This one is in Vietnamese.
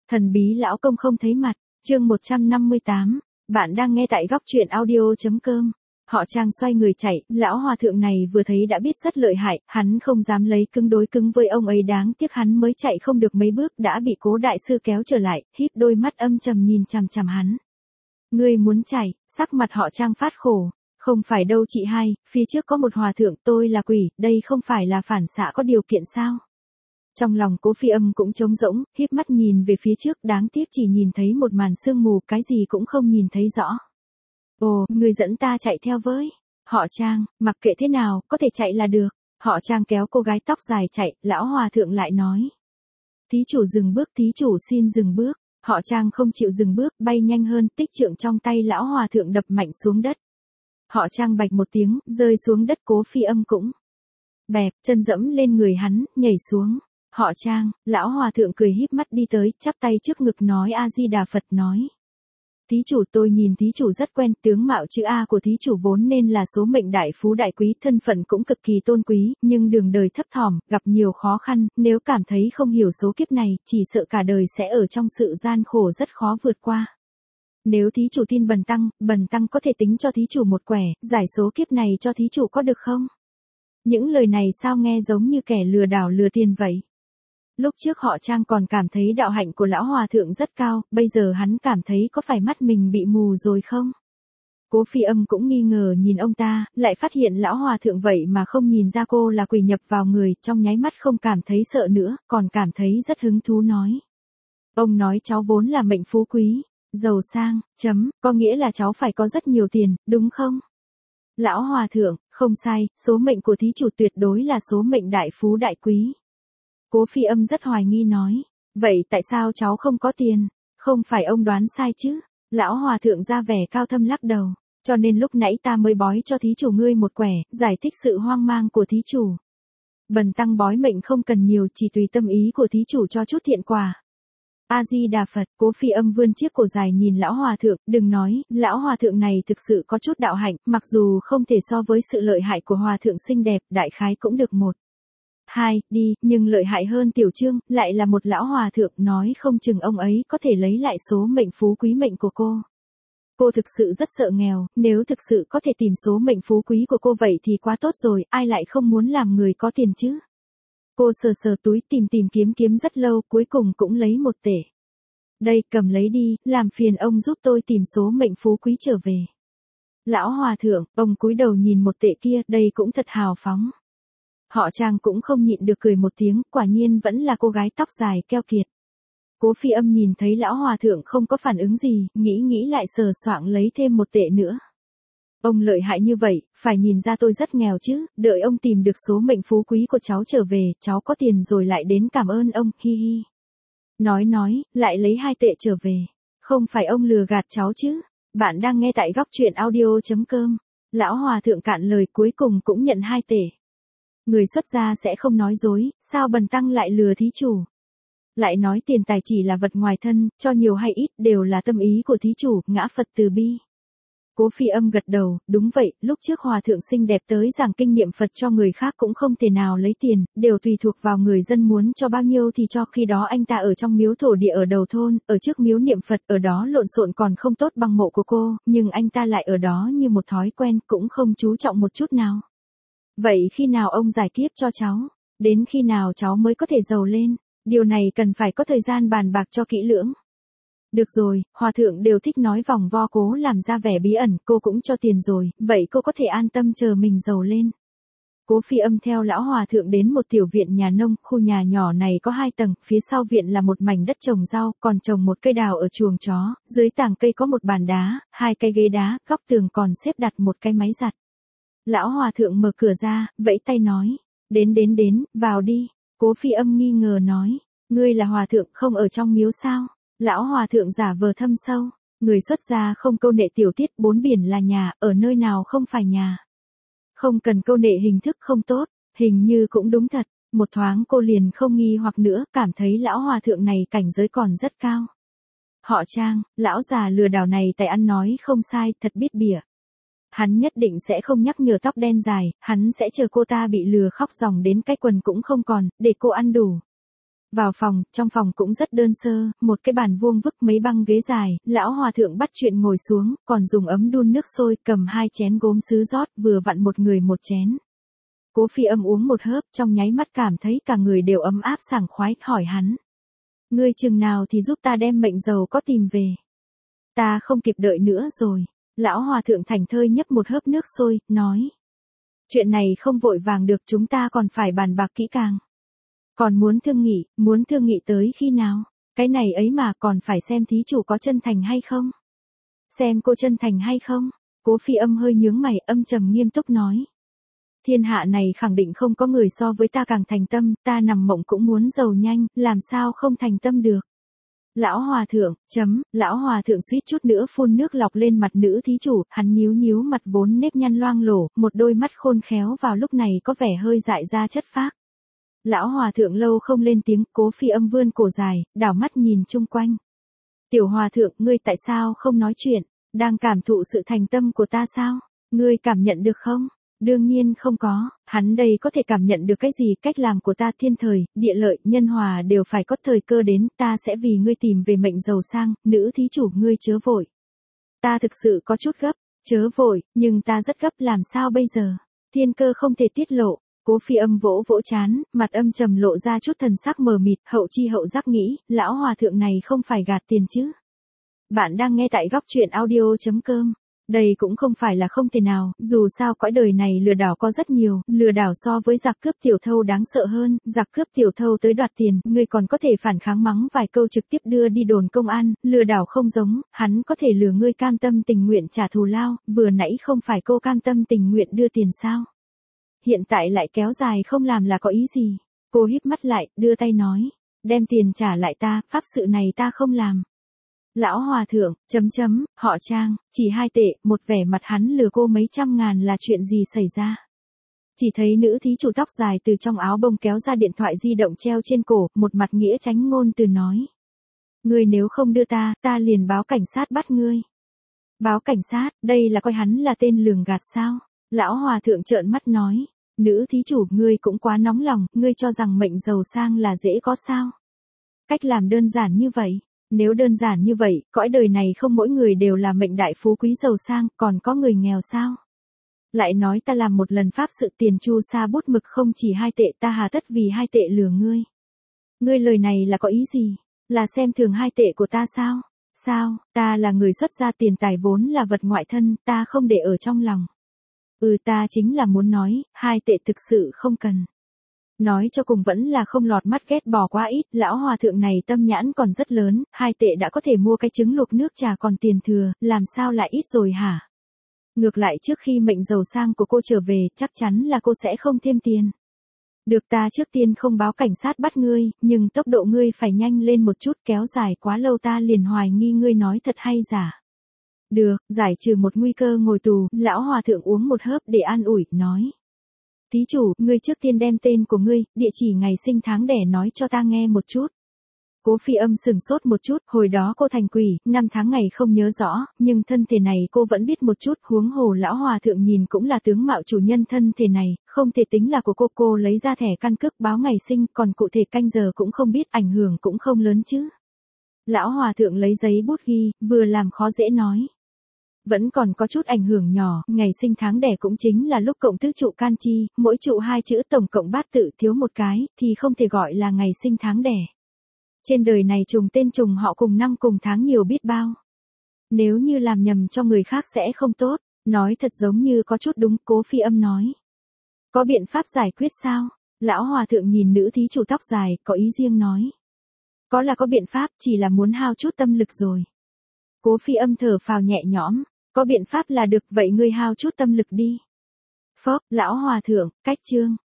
Thần bí lão công không thấy mặt, chương 158, bạn đang nghe tại góc truyện audio.com. Họ Trang xoay người chạy, lão hòa thượng này vừa thấy đã biết rất lợi hại, hắn không dám lấy cứng đối cứng với ông ấy, đáng tiếc hắn mới chạy không được mấy bước đã bị Cố đại sư kéo trở lại, híp đôi mắt âm trầm nhìn chằm chằm hắn. Ngươi muốn chạy? Sắc mặt họ Trang phát khổ. Không phải đâu chị hai, phía trước có một hòa thượng, tôi là quỷ, đây không phải là phản xạ có điều kiện sao? Trong lòng Cố Phi Âm cũng trống rỗng, híp mắt nhìn về phía trước, đáng tiếc chỉ nhìn thấy một màn sương mù, cái gì cũng không nhìn thấy rõ. Ồ, người dẫn ta chạy theo với. Họ Trang, mặc kệ thế nào, có thể chạy là được. Họ Trang kéo cô gái tóc dài chạy, lão hòa thượng lại nói. Thí chủ dừng bước, thí chủ xin dừng bước. Họ Trang không chịu dừng bước, bay nhanh hơn, tích trượng trong tay lão hòa thượng đập mạnh xuống đất. Họ Trang bạch một tiếng, rơi xuống đất. Cố Phi Âm cũng bẹp, chân dẫm lên người hắn, nhảy xuống. Họ Trang, lão hòa thượng cười híp mắt đi tới, chắp tay trước ngực nói A Di Đà Phật, nói. Thí chủ, tôi nhìn thí chủ rất quen, tướng mạo chữ A của thí chủ vốn nên là số mệnh đại phú đại quý, thân phận cũng cực kỳ tôn quý, nhưng đường đời thấp thỏm, gặp nhiều khó khăn, nếu cảm thấy không hiểu số kiếp này, chỉ sợ cả đời sẽ ở trong sự gian khổ rất khó vượt qua. Nếu thí chủ tin Bần tăng có thể tính cho thí chủ một quẻ, giải số kiếp này cho thí chủ có được không? Những lời này sao nghe giống như kẻ lừa đảo lừa tiền vậy? Lúc trước họ Trang còn cảm thấy đạo hạnh của lão hòa thượng rất cao, bây giờ hắn cảm thấy có phải mắt mình bị mù rồi không? Cố Phi Âm cũng nghi ngờ nhìn ông ta, lại phát hiện lão hòa thượng vậy mà không nhìn ra cô là quỷ nhập vào người, trong nháy mắt không cảm thấy sợ nữa, còn cảm thấy rất hứng thú nói. Ông nói cháu vốn là mệnh phú quý, giàu sang, có nghĩa là cháu phải có rất nhiều tiền, đúng không? Lão hòa thượng, không sai, số mệnh của thí chủ tuyệt đối là số mệnh đại phú đại quý. Cố Phi Âm rất hoài nghi nói, vậy tại sao cháu không có tiền? Không phải ông đoán sai chứ? Lão hòa thượng ra vẻ cao thâm lắc đầu, cho nên lúc nãy ta mới bói cho thí chủ ngươi một quẻ, giải thích sự hoang mang của thí chủ. Bần tăng bói mệnh không cần nhiều, chỉ tùy tâm ý của thí chủ cho chút thiện quả. A Di Đà Phật. Cố Phi Âm vươn chiếc cổ dài nhìn lão hòa thượng, đừng nói, lão hòa thượng này thực sự có chút đạo hạnh, mặc dù không thể so với sự lợi hại của hòa thượng xinh đẹp, đại khái cũng được 1, 2, đi, nhưng lợi hại hơn Tiểu Trương, lại là một lão hòa thượng, nói không chừng ông ấy có thể lấy lại số mệnh phú quý mệnh của cô. Cô thực sự rất sợ nghèo, nếu thực sự có thể tìm số mệnh phú quý của cô vậy thì quá tốt rồi, ai lại không muốn làm người có tiền chứ? Cô sờ sờ túi tìm kiếm rất lâu, cuối cùng cũng lấy 1 tể. Đây, cầm lấy đi, làm phiền ông giúp tôi tìm số mệnh phú quý trở về. Lão hòa thượng, ông cúi đầu nhìn 1 tệ kia, đây cũng thật hào phóng. Họ Trang cũng không nhịn được cười một tiếng, quả nhiên vẫn là cô gái tóc dài keo kiệt. Cố Phi Âm nhìn thấy lão hòa thượng không có phản ứng gì, nghĩ lại sờ soạng lấy thêm 1 tệ nữa. Ông lợi hại như vậy, phải nhìn ra tôi rất nghèo chứ, đợi ông tìm được số mệnh phú quý của cháu trở về, cháu có tiền rồi lại đến cảm ơn ông, hi hi. Nói, lại lấy 2 tệ trở về. Không phải ông lừa gạt cháu chứ? Bạn đang nghe tại góc truyện audio.com. Lão hòa thượng cạn lời, cuối cùng cũng nhận 2 tệ. Người xuất gia sẽ không nói dối, sao bần tăng lại lừa thí chủ? Lại nói tiền tài chỉ là vật ngoài thân, cho nhiều hay ít đều là tâm ý của thí chủ, ngã Phật từ bi. Cố Phi Âm gật đầu, đúng vậy, lúc trước hòa thượng xinh đẹp tới giảng kinh niệm Phật cho người khác cũng không thể nào lấy tiền, đều tùy thuộc vào người dân muốn cho bao nhiêu thì cho, khi đó anh ta ở trong miếu thổ địa ở đầu thôn, ở trước miếu niệm Phật, ở đó lộn xộn còn không tốt bằng mộ của cô, nhưng anh ta lại ở đó như một thói quen, cũng không chú trọng một chút nào. Vậy khi nào ông giải kiếp cho cháu? Đến khi nào cháu mới có thể giàu lên? Điều này cần phải có thời gian bàn bạc cho kỹ lưỡng. Được rồi, hòa thượng đều thích nói vòng vo, cố làm ra vẻ bí ẩn, cô cũng cho tiền rồi, vậy cô có thể an tâm chờ mình giàu lên. Cố Phi Âm theo lão hòa thượng đến một tiểu viện nhà nông, khu nhà nhỏ này có 2 tầng, phía sau viện là một mảnh đất trồng rau, còn trồng một cây đào ở chuồng chó, dưới tàng cây có một bàn đá, 2 cái ghế đá, góc tường còn xếp đặt một cái máy giặt. Lão hòa thượng mở cửa ra, vẫy tay nói, đến, vào đi. Cố Phi Âm nghi ngờ nói, ngươi là hòa thượng không ở trong miếu sao? Lão hòa thượng giả vờ thâm sâu, người xuất gia không câu nệ tiểu tiết, 4 biển là nhà, ở nơi nào không phải nhà. Không cần câu nệ hình thức không tốt, hình như cũng đúng thật, một thoáng cô liền không nghi hoặc nữa, cảm thấy lão hòa thượng này cảnh giới còn rất cao. Họ Trang, lão già lừa đảo này tài ăn nói không sai, thật biết bỉa. Hắn nhất định sẽ không nhắc nhở tóc đen dài, hắn sẽ chờ cô ta bị lừa khóc ròng đến cái quần cũng không còn, để cô ăn đủ. Vào phòng, trong phòng cũng rất đơn sơ, một cái bàn vuông vức mấy băng ghế dài, lão hòa thượng bắt chuyện ngồi xuống, còn dùng ấm đun nước sôi, cầm 2 chén gốm sứ rót, vừa vặn một người một chén. Cố Phi Âm uống một hớp, trong nháy mắt cảm thấy cả người đều ấm áp sảng khoái, hỏi hắn. Ngươi chừng nào thì giúp ta đem mệnh giàu có tìm về. Ta không kịp đợi nữa rồi. Lão hòa thượng thảnh thơi nhấp một hớp nước sôi, nói. Chuyện này không vội vàng được, chúng ta còn phải bàn bạc kỹ càng. Còn muốn thương nghị tới khi nào? Cái này ấy mà còn phải xem thí chủ có chân thành hay không? Xem cô chân thành hay không? Cố Phi Âm hơi nhướng mày, âm trầm nghiêm túc nói. Thiên hạ này khẳng định không có người so với ta càng thành tâm, ta nằm mộng cũng muốn giàu nhanh, làm sao không thành tâm được. Lão hòa thượng suýt chút nữa phun nước lọc lên mặt nữ thí chủ, hắn nhíu mặt vốn nếp nhăn loang lổ, một đôi mắt khôn khéo vào lúc này có vẻ hơi dại ra chất phác. Lão hòa thượng lâu không lên tiếng, Cố Phi Âm vươn cổ dài, đảo mắt nhìn chung quanh. Tiểu hòa thượng, ngươi tại sao không nói chuyện, đang cảm thụ sự thành tâm của ta sao, ngươi cảm nhận được không? Đương nhiên không có, hắn đây có thể cảm nhận được cái gì, cách làm của ta thiên thời, địa lợi, nhân hòa đều phải có thời cơ đến, ta sẽ vì ngươi tìm về mệnh giàu sang, nữ thí chủ ngươi chớ vội. Ta thực sự có chút gấp, chớ vội, nhưng ta rất gấp, làm sao bây giờ, thiên cơ không thể tiết lộ. Cố Phi Âm vỗ trán, mặt âm trầm lộ ra chút thần sắc mờ mịt, hậu chi hậu giác nghĩ, lão hòa thượng này không phải gạt tiền chứ. Bạn đang nghe tại góc truyện audio.com. Đây cũng không phải là không thể nào, dù sao cõi đời này lừa đảo có rất nhiều, lừa đảo so với giặc cướp tiểu thâu đáng sợ hơn, giặc cướp tiểu thâu tới đoạt tiền, ngươi còn có thể phản kháng mắng vài câu trực tiếp đưa đi đồn công an, lừa đảo không giống, hắn có thể lừa ngươi cam tâm tình nguyện trả thù lao, vừa nãy không phải cô cam tâm tình nguyện đưa tiền sao? Hiện tại lại kéo dài không làm là có ý gì? Cô híp mắt lại, đưa tay nói, đem tiền trả lại ta, pháp sự này ta không làm. Lão hòa thượng, họ Trang, chỉ 2 tệ, một vẻ mặt hắn lừa cô mấy trăm ngàn là chuyện gì xảy ra. Chỉ thấy nữ thí chủ tóc dài từ trong áo bông kéo ra điện thoại di động treo trên cổ, một mặt nghĩa tránh ngôn từ nói. Ngươi nếu không đưa ta liền báo cảnh sát bắt ngươi. Báo cảnh sát, đây là coi hắn là tên lường gạt sao? Lão hòa thượng trợn mắt nói, nữ thí chủ ngươi cũng quá nóng lòng, ngươi cho rằng mệnh giàu sang là dễ có sao? Cách làm đơn giản như vậy. Nếu đơn giản như vậy, cõi đời này không mỗi người đều là mệnh đại phú quý giàu sang, còn có người nghèo sao? Lại nói ta làm một lần pháp sự tiền chu sa bút mực không chỉ 2 tệ, ta hà tất vì 2 tệ lừa ngươi. Ngươi lời này là có ý gì? Là xem thường 2 tệ của ta sao? Sao, ta là người xuất gia, tiền tài vốn là vật ngoại thân, ta không để ở trong lòng. Ta chính là muốn nói, 2 tệ thực sự không cần. Nói cho cùng vẫn là không lọt mắt, ghét bỏ quá ít, lão hòa thượng này tâm nhãn còn rất lớn, 2 tệ đã có thể mua cái trứng luộc nước trà còn tiền thừa, làm sao lại ít rồi hả? Ngược lại trước khi mệnh giàu sang của cô trở về, chắc chắn là cô sẽ không thêm tiền. Được, ta trước tiên không báo cảnh sát bắt ngươi, nhưng tốc độ ngươi phải nhanh lên một chút, kéo dài quá lâu ta liền hoài nghi ngươi nói thật hay giả. Được, giải trừ một nguy cơ ngồi tù, lão hòa thượng uống một hớp để an ủi, nói. Thí chủ, ngươi trước tiên đem tên của ngươi, địa chỉ ngày sinh tháng đẻ nói cho ta nghe một chút. Cố Phi Âm sừng sốt một chút, hồi đó cô thành quỷ, 5 tháng ngày không nhớ rõ, nhưng thân thể này cô vẫn biết một chút, huống hồ lão hòa thượng nhìn cũng là tướng mạo chủ nhân thân thể này, không thể tính là của cô lấy ra thẻ căn cước báo ngày sinh, còn cụ thể canh giờ cũng không biết, ảnh hưởng cũng không lớn chứ. Lão hòa thượng lấy giấy bút ghi, vừa làm khó dễ nói. Vẫn còn có chút ảnh hưởng nhỏ, ngày sinh tháng đẻ cũng chính là lúc cộng tứ trụ can chi, mỗi trụ 2 chữ tổng cộng bát tự thiếu một cái, thì không thể gọi là ngày sinh tháng đẻ. Trên đời này trùng tên trùng họ cùng năm cùng tháng nhiều biết bao. Nếu như làm nhầm cho người khác sẽ không tốt, nói thật giống như có chút đúng, Cố Phi Âm nói. Có biện pháp giải quyết sao? Lão hòa thượng nhìn nữ thí chủ tóc dài, có ý riêng nói. Có là có biện pháp, chỉ là muốn hao chút tâm lực rồi. Cố Phi Âm thở phào nhẹ nhõm, có biện pháp là được, vậy ngươi hao chút tâm lực đi. Phốc, lão hòa thượng, cách chương.